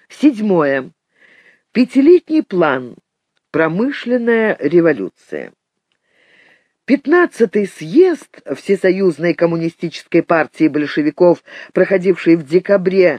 Седьмое. Пятилетний план. Промышленная революция. 15-й съезд Всесоюзной коммунистической партии большевиков, проходивший в декабре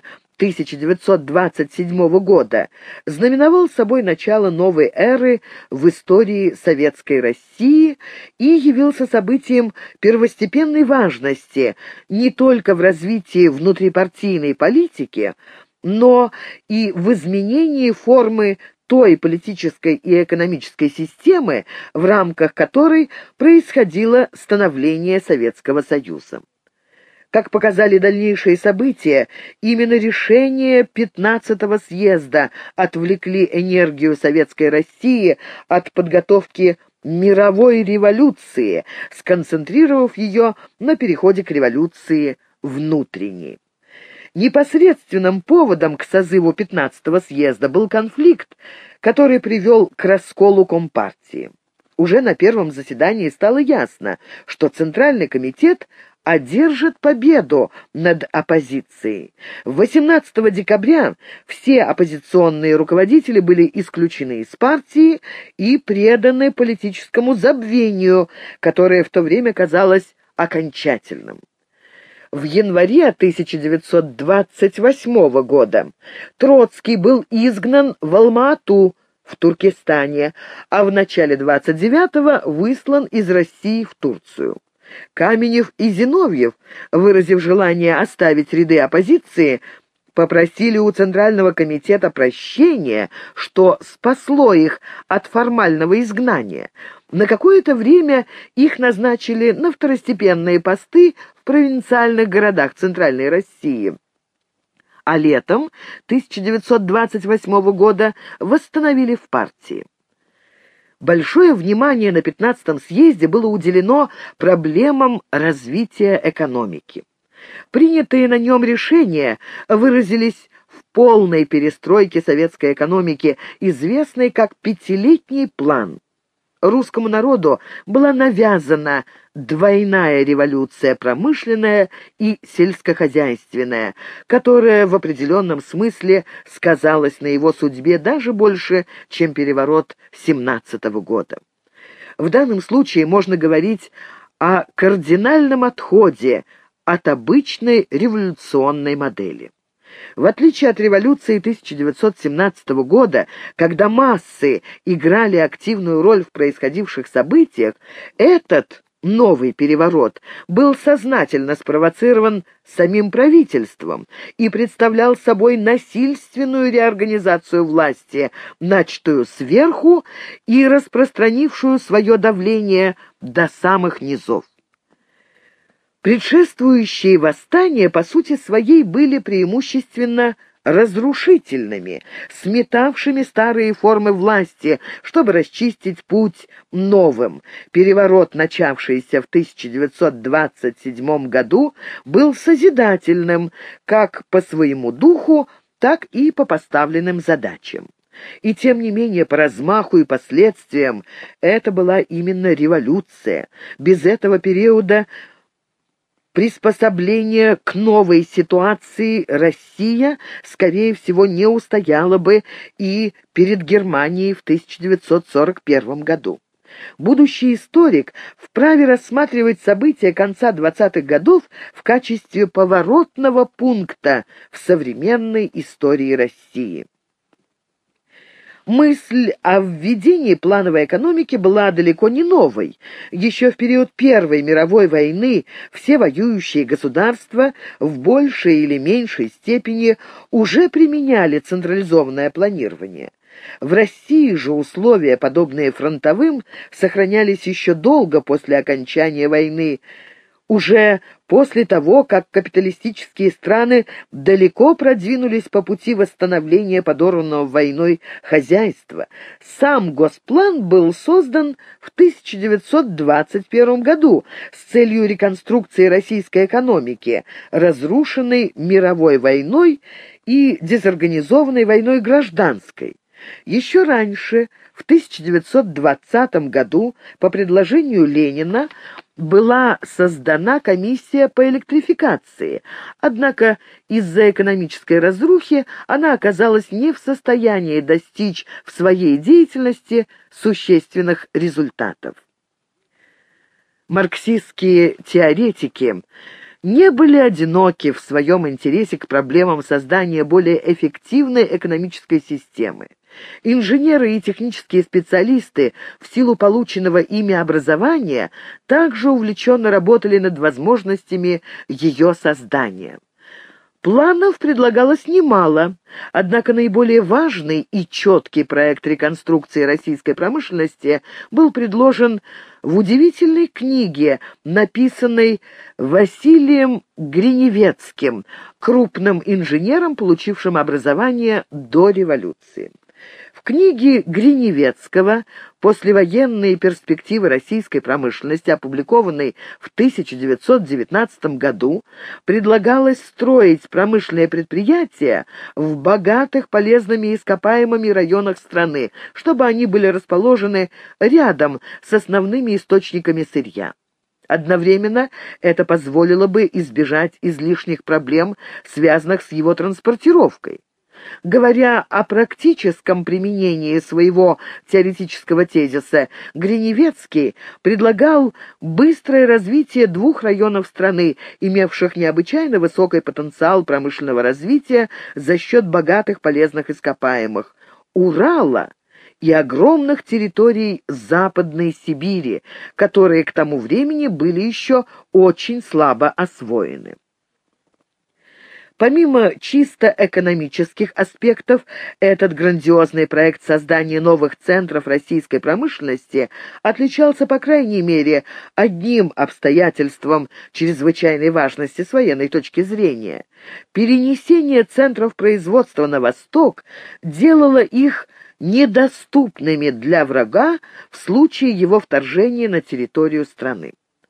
1927 года, знаменовал собой начало новой эры в истории Советской России и явился событием первостепенной важности не только в развитии внутрипартийной политики, но и в изменении формы той политической и экономической системы, в рамках которой происходило становление Советского Союза. Как показали дальнейшие события, именно решения 15-го съезда отвлекли энергию Советской России от подготовки мировой революции, сконцентрировав ее на переходе к революции внутренней. Непосредственным поводом к созыву 15-го съезда был конфликт, который привел к расколу Компартии. Уже на первом заседании стало ясно, что Центральный комитет одержит победу над оппозицией. 18 декабря все оппозиционные руководители были исключены из партии и преданы политическому забвению, которое в то время казалось окончательным. В январе 1928 года Троцкий был изгнан в Алма-Ату в Туркестане, а в начале 29-го выслан из России в Турцию. Каменев и Зиновьев, выразив желание оставить ряды оппозиции, попросили у Центрального комитета прощения, что спасло их от формального изгнания. На какое-то время их назначили на второстепенные посты в провинциальных городах Центральной России. А летом 1928 года восстановили в партии. Большое внимание на 15-м съезде было уделено проблемам развития экономики. Принятые на нем решения выразились в полной перестройке советской экономики, известной как «Пятилетний план». Русскому народу была навязана двойная революция, промышленная и сельскохозяйственная, которая в определенном смысле сказалась на его судьбе даже больше, чем переворот 17-го года. В данном случае можно говорить о кардинальном отходе от обычной революционной модели. В отличие от революции 1917 года, когда массы играли активную роль в происходивших событиях, этот новый переворот был сознательно спровоцирован самим правительством и представлял собой насильственную реорганизацию власти, начатую сверху и распространившую свое давление до самых низов. Предшествующие восстания, по сути своей, были преимущественно разрушительными, сметавшими старые формы власти, чтобы расчистить путь новым. Переворот, начавшийся в 1927 году, был созидательным как по своему духу, так и по поставленным задачам. И тем не менее, по размаху и последствиям, это была именно революция. Без этого периода приспособление к новой ситуации Россия, скорее всего, не устояла бы и перед Германией в 1941 году. Будущий историк вправе рассматривать события конца 20-х годов в качестве поворотного пункта в современной истории России. Мысль о введении плановой экономики была далеко не новой. Еще в период Первой мировой войны все воюющие государства в большей или меньшей степени уже применяли централизованное планирование. В России же условия, подобные фронтовым, сохранялись еще долго после окончания войны, уже после того, как капиталистические страны далеко продвинулись по пути восстановления подорванного войной хозяйства. Сам Госплан был создан в 1921 году с целью реконструкции российской экономики, разрушенной мировой войной и дезорганизованной войной гражданской. Еще раньше, в 1920 году, по предложению Ленина, была создана комиссия по электрификации, однако из-за экономической разрухи она оказалась не в состоянии достичь в своей деятельности существенных результатов. Марксистские теоретики не были одиноки в своем интересе к проблемам создания более эффективной экономической системы. Инженеры и технические специалисты в силу полученного ими образования также увлеченно работали над возможностями ее создания. Планов предлагалось немало, однако наиболее важный и четкий проект реконструкции российской промышленности был предложен в удивительной книге, написанной Василием Гриневецким, крупным инженером, получившим образование до революции. В книге Гриневецкого «Послевоенные перспективы российской промышленности», опубликованной в 1919 году, предлагалось строить промышленные предприятия в богатых полезными ископаемыми районах страны, чтобы они были расположены рядом с основными источниками сырья. Одновременно это позволило бы избежать излишних проблем, связанных с его транспортировкой. Говоря о практическом применении своего теоретического тезиса, Гриневецкий предлагал быстрое развитие двух районов страны, имевших необычайно высокий потенциал промышленного развития за счет богатых полезных ископаемых – Урала и огромных территорий Западной Сибири, которые к тому времени были еще очень слабо освоены. Помимо чисто экономических аспектов, этот грандиозный проект создания новых центров российской промышленности отличался, по крайней мере, одним обстоятельством чрезвычайной важности с военной точки зрения. Перенесение центров производства на восток делало их недоступными для врага в случае его вторжения на территорию страны.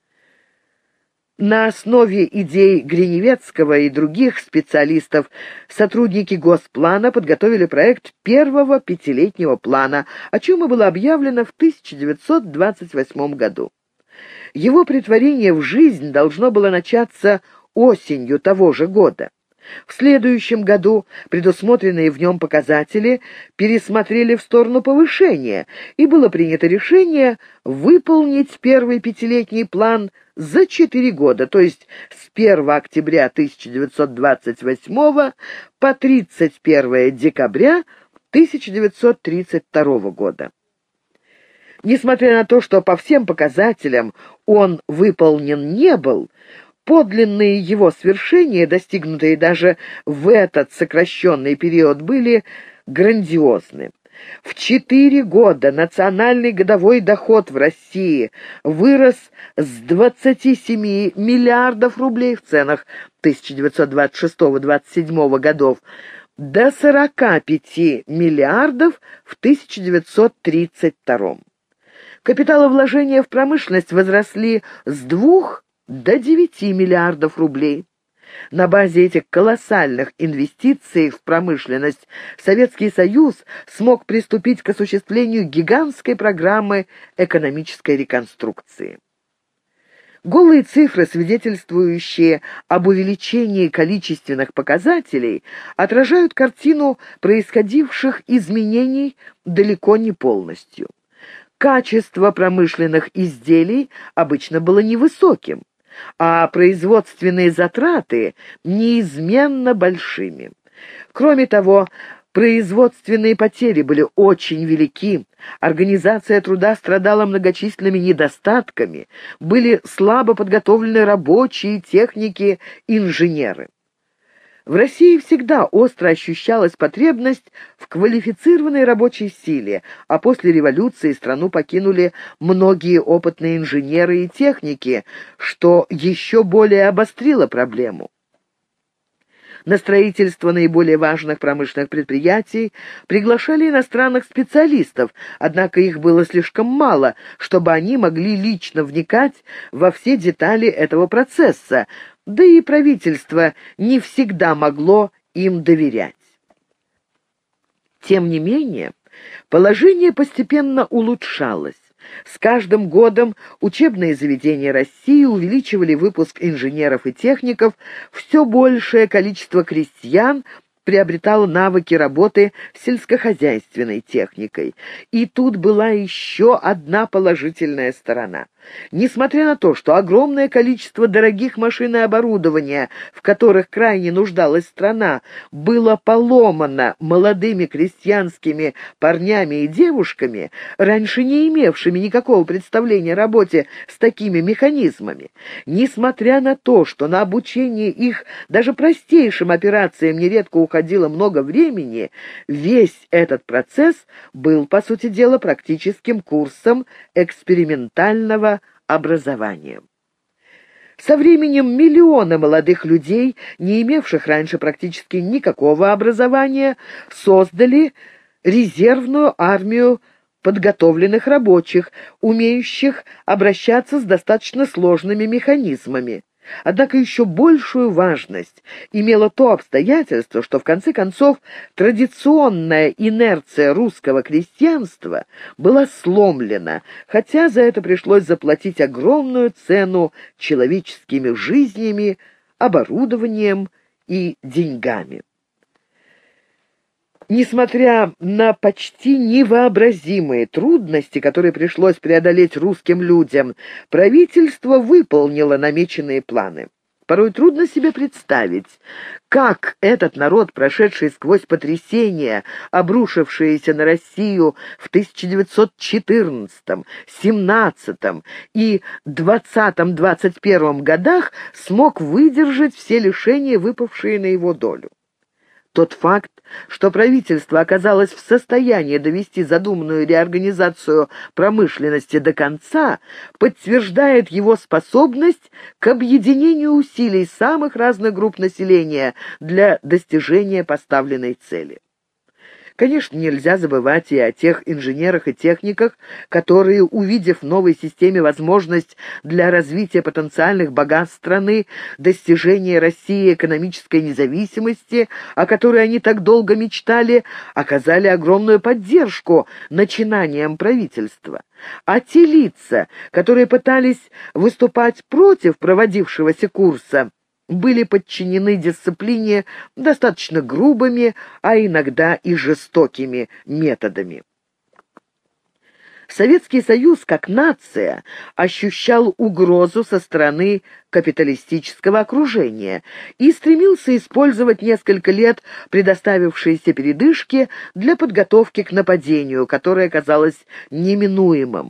На основе идей Гриневецкого и других специалистов сотрудники Госплана подготовили проект первого пятилетнего плана, о чем и было объявлено в 1928 году. Его претворение в жизнь должно было начаться осенью того же года. В следующем году предусмотренные в нем показатели пересмотрели в сторону повышения, и было принято решение выполнить первый пятилетний план за 4 года, то есть с 1 октября 1928 по 31 декабря 1932 года. Несмотря на то, что по всем показателям он выполнен не был, подлинные его свершения, достигнутые даже в этот сокращенный период, были грандиозны. В 4 года национальный годовой доход в России вырос с 27 миллиардов рублей в ценах 1926-27 годов до 45 миллиардов в 1932. Капиталовложения в промышленность возросли с 2 до 9 миллиардов рублей. На базе этих колоссальных инвестиций в промышленность Советский Союз смог приступить к осуществлению гигантской программы экономической реконструкции. Голые цифры, свидетельствующие об увеличении количественных показателей, отражают картину происходивших изменений далеко не полностью. Качество промышленных изделий обычно было невысоким, а производственные затраты неизменно большими. Кроме того, производственные потери были очень велики, организация труда страдала многочисленными недостатками, были слабо подготовлены рабочие, техники, инженеры. В России всегда остро ощущалась потребность в квалифицированной рабочей силе, а после революции страну покинули многие опытные инженеры и техники, что еще более обострило проблему. На строительство наиболее важных промышленных предприятий приглашали иностранных специалистов, однако их было слишком мало, чтобы они могли лично вникать во все детали этого процесса, да и правительство не всегда могло им доверять. Тем не менее, положение постепенно улучшалось. С каждым годом учебные заведения России увеличивали выпуск инженеров и техников, все большее количество крестьян приобретало навыки работы с сельскохозяйственной техникой. И тут была еще одна положительная сторона. Несмотря на то, что огромное количество дорогих машин и оборудования, в которых крайне нуждалась страна, было поломано молодыми крестьянскими парнями и девушками, раньше не имевшими никакого представления о работе с такими механизмами, несмотря на то, что на обучение их даже простейшим операциям нередко уходило много времени, весь этот процесс был, по сути дела, практическим курсом экспериментального образования. Со временем миллионы молодых людей, не имевших раньше практически никакого образования, создали резервную армию подготовленных рабочих, умеющих обращаться с достаточно сложными механизмами. Однако еще большую важность имело то обстоятельство, что в конце концов традиционная инерция русского крестьянства была сломлена, хотя за это пришлось заплатить огромную цену человеческими жизнями, оборудованием и деньгами. Несмотря на почти невообразимые трудности, которые пришлось преодолеть русским людям, правительство выполнило намеченные планы. Порой трудно себе представить, как этот народ, прошедший сквозь потрясения, обрушившиеся на Россию в 1914, 17 и 20-21 годах, смог выдержать все лишения, выпавшие на его долю. Тот факт, что правительство оказалось в состоянии довести задуманную реорганизацию промышленности до конца, подтверждает его способность к объединению усилий самых разных групп населения для достижения поставленной цели. Конечно, нельзя забывать и о тех инженерах и техниках, которые, увидев в новой системе возможность для развития потенциальных богатств страны, достижения России экономической независимости, о которой они так долго мечтали, оказали огромную поддержку начинаниям правительства. А те лица, которые пытались выступать против проводившегося курса, были подчинены дисциплине достаточно грубыми, а иногда и жестокими методами. Советский Союз, как нация, ощущал угрозу со стороны капиталистического окружения и стремился использовать несколько лет предоставившиеся передышки для подготовки к нападению, которое казалось неминуемым.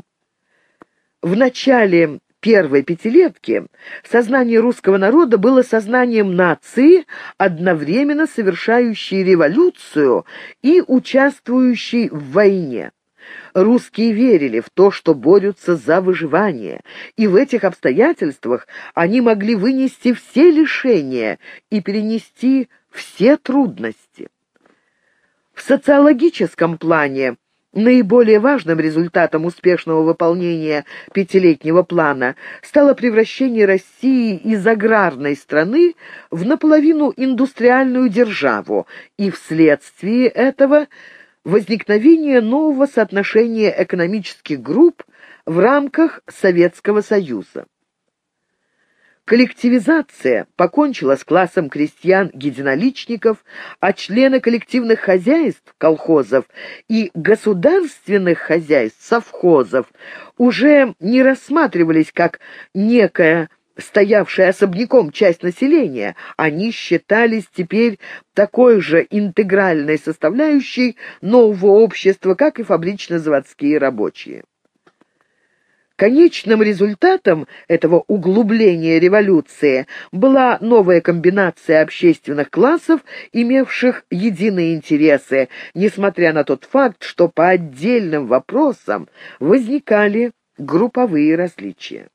В начале первой пятилетки сознание русского народа было сознанием нации, одновременно совершающей революцию и участвующей в войне. Русские верили в то, что борются за выживание, и в этих обстоятельствах они могли вынести все лишения и перенести все трудности. В социологическом плане наиболее важным результатом успешного выполнения пятилетнего плана стало превращение России из аграрной страны в наполовину индустриальную державу и вследствие этого возникновение нового соотношения экономических групп в рамках Советского Союза. Коллективизация покончила с классом крестьян-единоличников, а члены коллективных хозяйств, колхозов, и государственных хозяйств, совхозов, уже не рассматривались как некая стоявшая особняком часть населения. Они считались теперь такой же интегральной составляющей нового общества, как и фабрично-заводские рабочие. Конечным результатом этого углубления революции была новая комбинация общественных классов, имевших единые интересы, несмотря на тот факт, что по отдельным вопросам возникали групповые различия.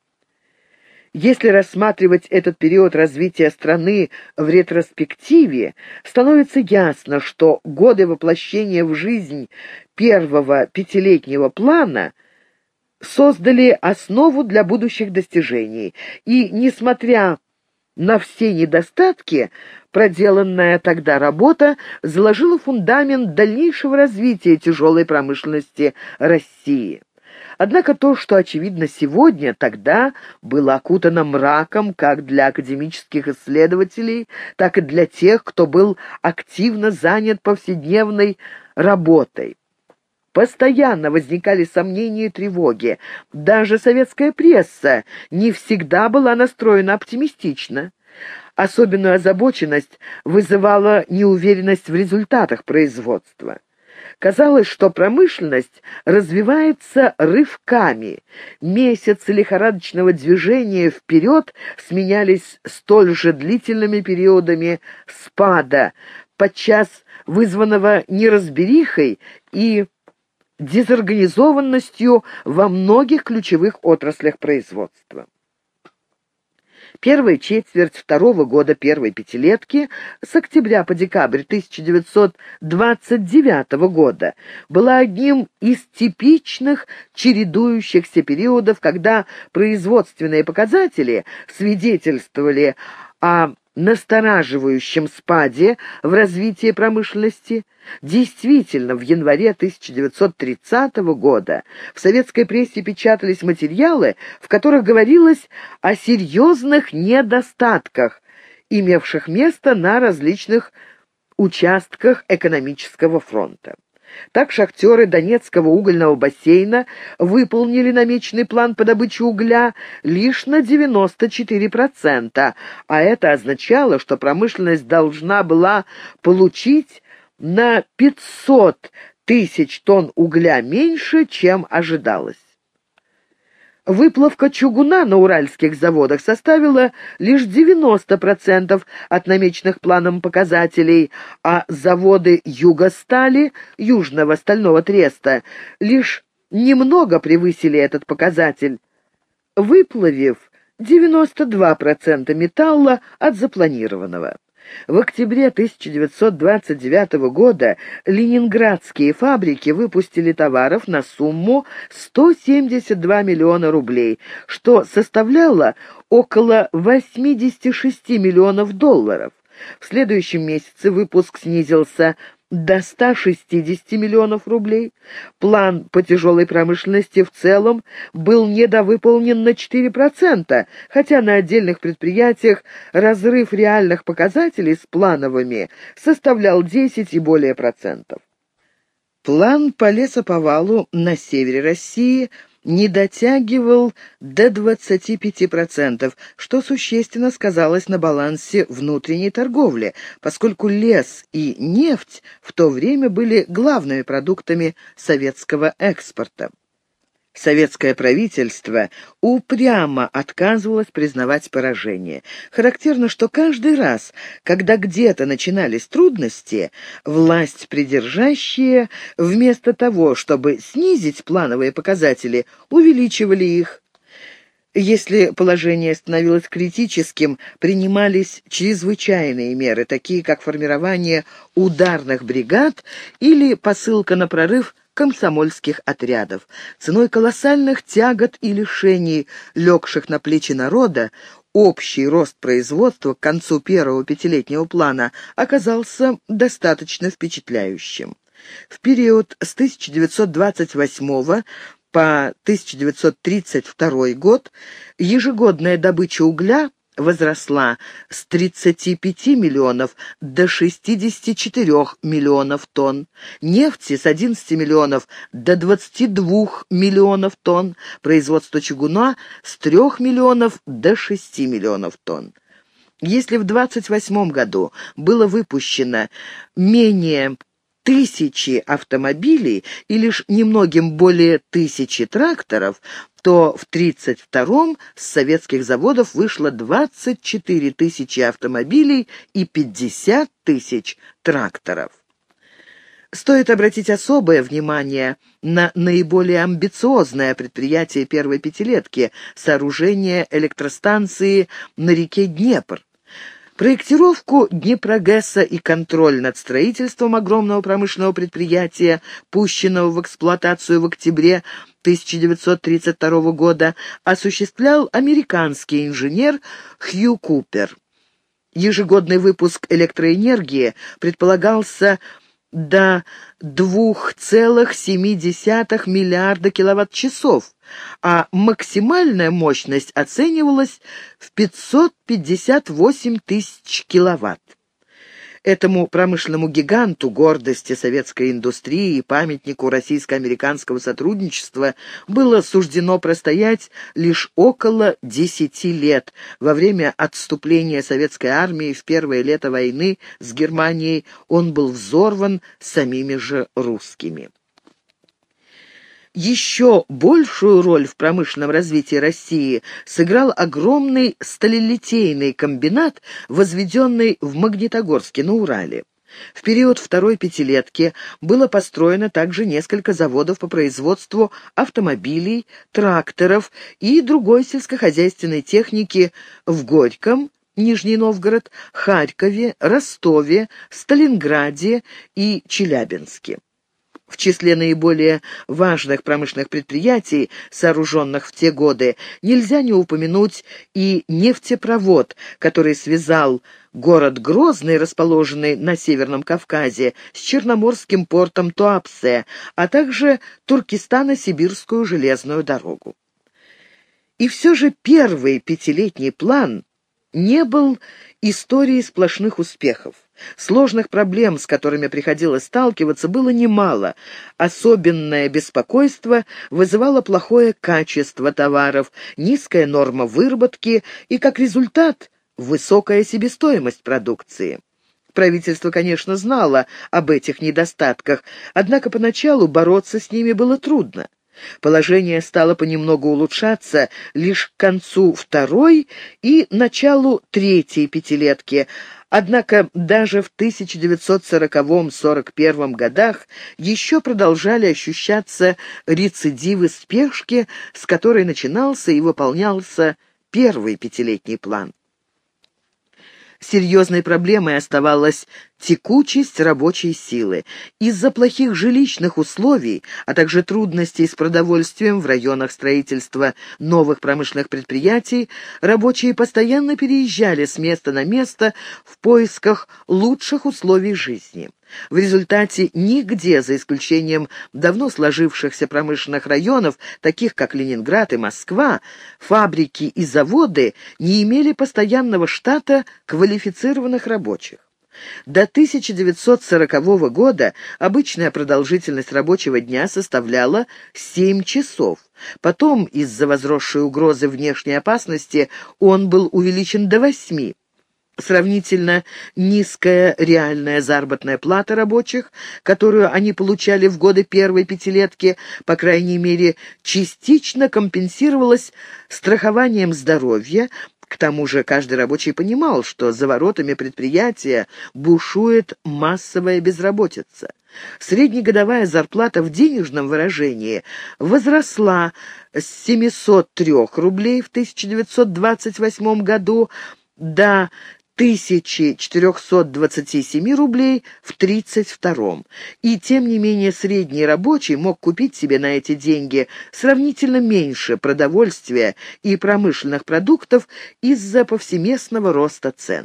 Если рассматривать этот период развития страны в ретроспективе, становится ясно, что годы воплощения в жизнь первого пятилетнего плана создали основу для будущих достижений, и, несмотря на все недостатки, проделанная тогда работа заложила фундамент дальнейшего развития тяжелой промышленности России. Однако то, что очевидно сегодня, тогда было окутано мраком как для академических исследователей, так и для тех, кто был активно занят повседневной работой. Постоянно возникали сомнения и тревоги. Даже советская пресса не всегда была настроена оптимистично. Особенную озабоченность вызывала неуверенность в результатах производства. Казалось, что промышленность развивается рывками. Месяцы лихорадочного движения вперед сменялись столь же длительными периодами спада, подчас вызванного неразберихой и дезорганизованностью во многих ключевых отраслях производства. Первая четверть второго года первой пятилетки с октября по декабрь 1929 года была одним из типичных чередующихся периодов, когда производственные показатели свидетельствовали о настораживающем спаде в развитии промышленности. Действительно, в январе 1930 года в советской прессе печатались материалы, в которых говорилось о серьезных недостатках, имевших место на различных участках экономического фронта. Так шахтеры Донецкого угольного бассейна выполнили намеченный план по добыче угля лишь на 94%, а это означало, что промышленность должна была получить на 500 тысяч тонн угля меньше, чем ожидалось. Выплавка чугуна на уральских заводах составила лишь 90% от намеченных планом показателей, а заводы Югостали, Южного стального треста, лишь немного превысили этот показатель, выплавив 92% металла от запланированного. В октябре 1929 года ленинградские фабрики выпустили товаров на сумму 172 миллиона рублей, что составляло около 86 миллионов долларов. В следующем месяце выпуск снизился до 160 миллионов рублей. План по тяжелой промышленности в целом был недовыполнен на 4%, хотя на отдельных предприятиях разрыв реальных показателей с плановыми составлял 10 и более процентов. План по лесоповалу на севере России не дотягивал до 25%, что существенно сказалось на балансе внутренней торговли, поскольку лес и нефть в то время были главными продуктами советского экспорта. Советское правительство упрямо отказывалось признавать поражение. Характерно, что каждый раз, когда где-то начинались трудности, власть придержащие, вместо того, чтобы снизить плановые показатели, увеличивали их. Если положение становилось критическим, принимались чрезвычайные меры, такие как формирование ударных бригад или посылка на прорыв комсомольских отрядов. Ценой колоссальных тягот и лишений, легших на плечи народа, общий рост производства к концу первого пятилетнего плана оказался достаточно впечатляющим. В период с 1928 по 1932 год ежегодная добыча угля возросла с 35 миллионов до 64 миллионов тонн, нефти с 11 миллионов до 22 миллионов тонн, производство чугуна с 3 миллионов до 6 миллионов тонн. Если в 1928 году было выпущено менее 1000 автомобилей и лишь немногим более 1000 тракторов, то в 1932-м с советских заводов вышло 24 тысячи автомобилей и 50 тысяч тракторов. Стоит обратить особое внимание на наиболее амбициозное предприятие первой пятилетки – сооружение электростанции на реке Днепр. Проектировку Днепрогэса и контроль над строительством огромного промышленного предприятия, пущенного в эксплуатацию в октябре 1932 года, осуществлял американский инженер Хью Купер. Ежегодный выпуск электроэнергии предполагался до 2,7 миллиарда киловатт-часов, а максимальная мощность оценивалась в 558 тысяч киловатт. Этому промышленному гиганту, гордости советской индустрии и памятнику российско-американского сотрудничества, было суждено простоять лишь около 10 лет. Во время отступления советской армии в первое лето войны с Германией он был взорван самими же русскими. Еще большую роль в промышленном развитии России сыграл огромный сталелитейный комбинат, возведенный в Магнитогорске на Урале. В период второй пятилетки было построено также несколько заводов по производству автомобилей, тракторов и другой сельскохозяйственной техники в Горьком, Нижний Новгород, Харькове, Ростове, Сталинграде и Челябинске. В числе наиболее важных промышленных предприятий, сооруженных в те годы, нельзя не упомянуть и нефтепровод, который связал город Грозный, расположенный на Северном Кавказе, с Черноморским портом Туапсе, а также Туркестано-Сибирскую железную дорогу. И все же первый пятилетний план не был историей сплошных успехов. Сложных проблем, с которыми приходилось сталкиваться, было немало. Особенное беспокойство вызывало плохое качество товаров, низкая норма выработки и, как результат, высокая себестоимость продукции. Правительство, конечно, знало об этих недостатках, однако поначалу бороться с ними было трудно. Положение стало понемногу улучшаться лишь к концу второй и началу третьей пятилетки, однако даже в 1940-41 годах еще продолжали ощущаться рецидивы спешки, с которой начинался и выполнялся первый пятилетний план. Серьезной проблемой оставалась текучесть рабочей силы. Из-за плохих жилищных условий, а также трудностей с продовольствием в районах строительства новых промышленных предприятий, рабочие постоянно переезжали с места на место в поисках лучших условий жизни. В результате нигде, за исключением давно сложившихся промышленных районов, таких как Ленинград и Москва, фабрики и заводы не имели постоянного штата квалифицированных рабочих. До 1940 года обычная продолжительность рабочего дня составляла 7 часов. Потом, из-за возросшей угрозы внешней опасности, он был увеличен до 8. Сравнительно низкая реальная заработная плата рабочих, которую они получали в годы первой пятилетки, по крайней мере, частично компенсировалась страхованием здоровья. К тому же каждый рабочий понимал, что за воротами предприятия бушует массовая безработица. Среднегодовая зарплата в денежном выражении возросла с 703 рублей в 1928 году до 1427 рублей в 1932. И тем не менее средний рабочий мог купить себе на эти деньги сравнительно меньше продовольствия и промышленных продуктов из-за повсеместного роста цен.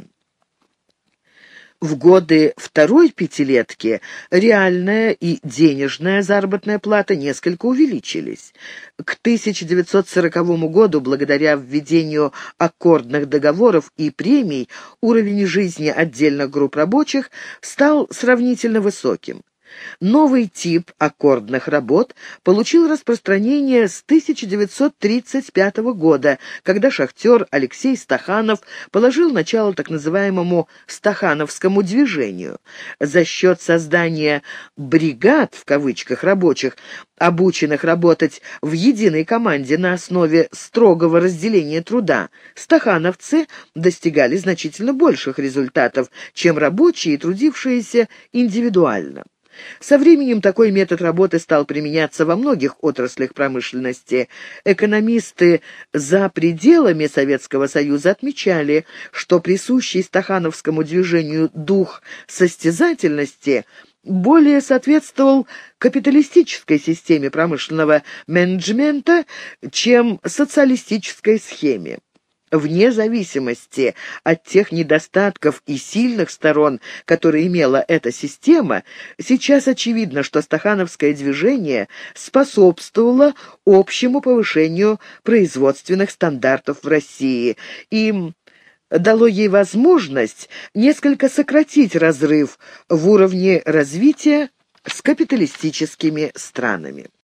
В годы второй пятилетки реальная и денежная заработная плата несколько увеличились. К 1940 году, благодаря введению аккордных договоров и премий, уровень жизни отдельных групп рабочих стал сравнительно высоким. Новый тип аккордных работ получил распространение с 1935 года, когда шахтер Алексей Стаханов положил начало так называемому «стахановскому движению». За счет создания «бригад» в кавычках рабочих, обученных работать в единой команде на основе строгого разделения труда, стахановцы достигали значительно больших результатов, чем рабочие, трудившиеся индивидуально. Со временем такой метод работы стал применяться во многих отраслях промышленности. Экономисты за пределами Советского Союза отмечали, что присущий стахановскому движению дух состязательности более соответствовал капиталистической системе промышленного менеджмента, чем социалистической схеме. Вне зависимости от тех недостатков и сильных сторон, которые имела эта система, сейчас очевидно, что стахановское движение способствовало общему повышению производственных стандартов в России и дало ей возможность несколько сократить разрыв в уровне развития с капиталистическими странами.